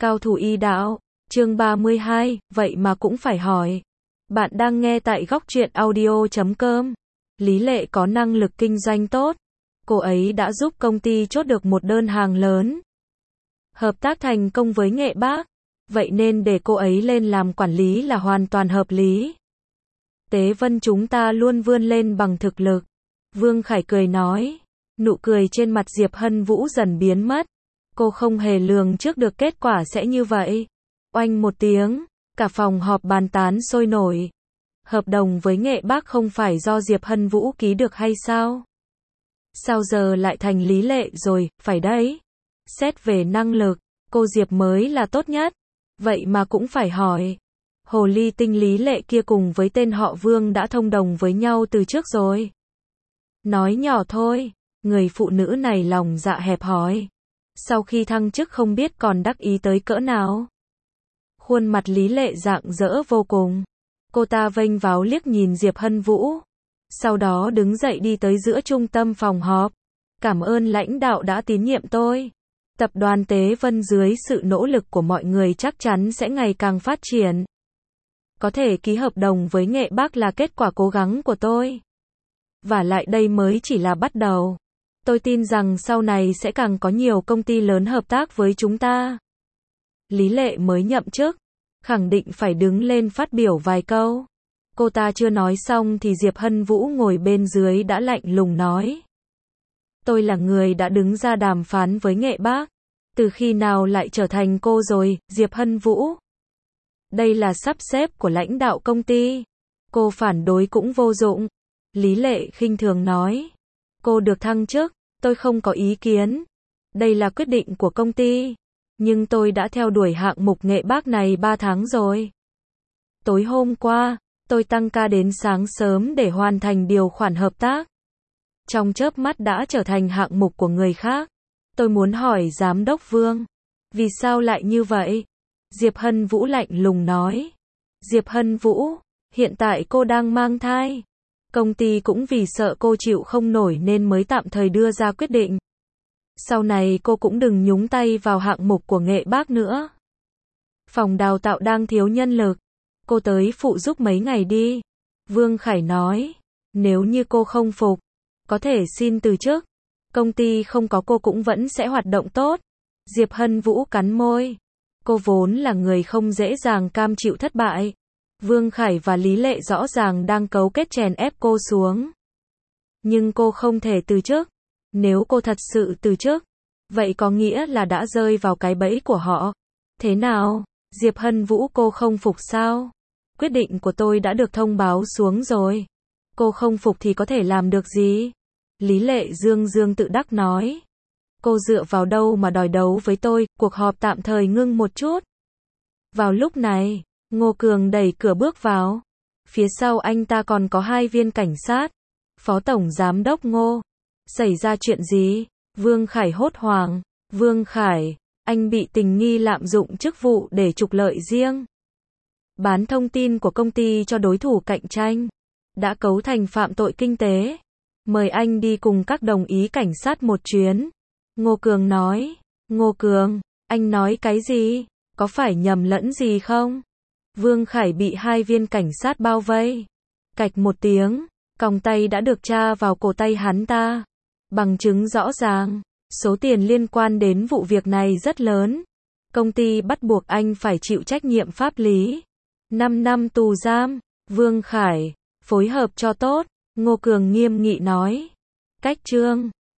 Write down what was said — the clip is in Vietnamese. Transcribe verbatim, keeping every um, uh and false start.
Cao thủ y đạo, chương ba mươi hai, vậy mà cũng phải hỏi. Bạn đang nghe tại góc truyện audio chấm com. Lý Lệ có năng lực kinh doanh tốt. Cô ấy đã giúp công ty chốt được một đơn hàng lớn. Hợp tác thành công với Nghệ Bác. Vậy nên để cô ấy lên làm quản lý là hoàn toàn hợp lý. Tế Vân chúng ta luôn vươn lên bằng thực lực. Vương Khải cười nói. Nụ cười trên mặt Diệp Hân Vũ dần biến mất. Cô không hề lường trước được kết quả sẽ như vậy. Oanh một tiếng, cả phòng họp bàn tán sôi nổi. Hợp đồng với Nghệ Bác không phải do Diệp Hân Vũ ký được hay sao? Sao giờ lại thành Lý Lệ rồi, phải đấy. Xét về năng lực, cô Diệp mới là tốt nhất. Vậy mà cũng phải hỏi. Hồ ly tinh Lý Lệ kia cùng với tên họ Vương đã thông đồng với nhau từ trước rồi. Nói nhỏ thôi, người phụ nữ này lòng dạ hẹp hòi. Sau khi thăng chức không biết còn đắc ý tới cỡ nào. Khuôn mặt Lý Lệ rạng rỡ vô cùng. Cô ta vênh váo liếc nhìn Diệp Hân Vũ. Sau đó đứng dậy đi tới giữa trung tâm phòng họp. Cảm ơn lãnh đạo đã tín nhiệm tôi. Tập đoàn Tế Vân dưới sự nỗ lực của mọi người chắc chắn sẽ ngày càng phát triển. Có thể ký hợp đồng với Nghệ Bác là kết quả cố gắng của tôi. Và lại đây mới chỉ là bắt đầu. Tôi tin rằng sau này sẽ càng có nhiều công ty lớn hợp tác với chúng ta. Lý Lệ mới nhậm chức, khẳng định phải đứng lên phát biểu vài câu. Cô ta chưa nói xong thì Diệp Hân Vũ ngồi bên dưới đã lạnh lùng nói. Tôi là người đã đứng ra đàm phán với Nghệ Bác. Từ khi nào lại trở thành cô rồi, Diệp Hân Vũ? Đây là sắp xếp của lãnh đạo công ty. Cô phản đối cũng vô dụng. Lý Lệ khinh thường nói. Cô được thăng chức, tôi không có ý kiến. Đây là quyết định của công ty. Nhưng tôi đã theo đuổi hạng mục Nghệ Bác này ba tháng rồi. Tối hôm qua, tôi tăng ca đến sáng sớm để hoàn thành điều khoản hợp tác. Trong chớp mắt đã trở thành hạng mục của người khác. Tôi muốn hỏi Giám đốc Vương. Vì sao lại như vậy? Diệp Hân Vũ lạnh lùng nói. Diệp Hân Vũ, hiện tại cô đang mang thai. Công ty cũng vì sợ cô chịu không nổi nên mới tạm thời đưa ra quyết định. Sau này cô cũng đừng nhúng tay vào hạng mục của Nghệ Bác nữa. Phòng đào tạo đang thiếu nhân lực. Cô tới phụ giúp mấy ngày đi. Vương Khải nói. Nếu như cô không phục, có thể xin từ chức. Công ty không có cô cũng vẫn sẽ hoạt động tốt. Diệp Hân Vũ cắn môi. Cô vốn là người không dễ dàng cam chịu thất bại. Vương Khải và Lý Lệ rõ ràng đang cấu kết chèn ép cô xuống. Nhưng cô không thể từ chức. Nếu cô thật sự từ chức, vậy có nghĩa là đã rơi vào cái bẫy của họ. Thế nào, Diệp Hân Vũ cô không phục sao? Quyết định của tôi đã được thông báo xuống rồi. Cô không phục thì có thể làm được gì? Lý Lệ dương dương tự đắc nói. Cô dựa vào đâu mà đòi đấu với tôi? Cuộc họp tạm thời ngưng một chút. Vào lúc này, Ngô Cường đẩy cửa bước vào. Phía sau anh ta còn có hai viên cảnh sát. Phó Tổng Giám đốc Ngô. Xảy ra chuyện gì? Vương Khải hốt hoảng. Vương Khải, anh bị tình nghi lạm dụng chức vụ để trục lợi riêng. Bán thông tin của công ty cho đối thủ cạnh tranh. Đã cấu thành phạm tội kinh tế. Mời anh đi cùng các đồng ý cảnh sát một chuyến. Ngô Cường nói. Ngô Cường, anh nói cái gì? Có phải nhầm lẫn gì không? Vương Khải bị hai viên cảnh sát bao vây. Cạch một tiếng, còng tay đã được tra vào cổ tay hắn ta. Bằng chứng rõ ràng, số tiền liên quan đến vụ việc này rất lớn. Công ty bắt buộc anh phải chịu trách nhiệm pháp lý. năm năm tù giam. Vương Khải, phối hợp cho tốt. Ngô Cường nghiêm nghị nói. Cách chương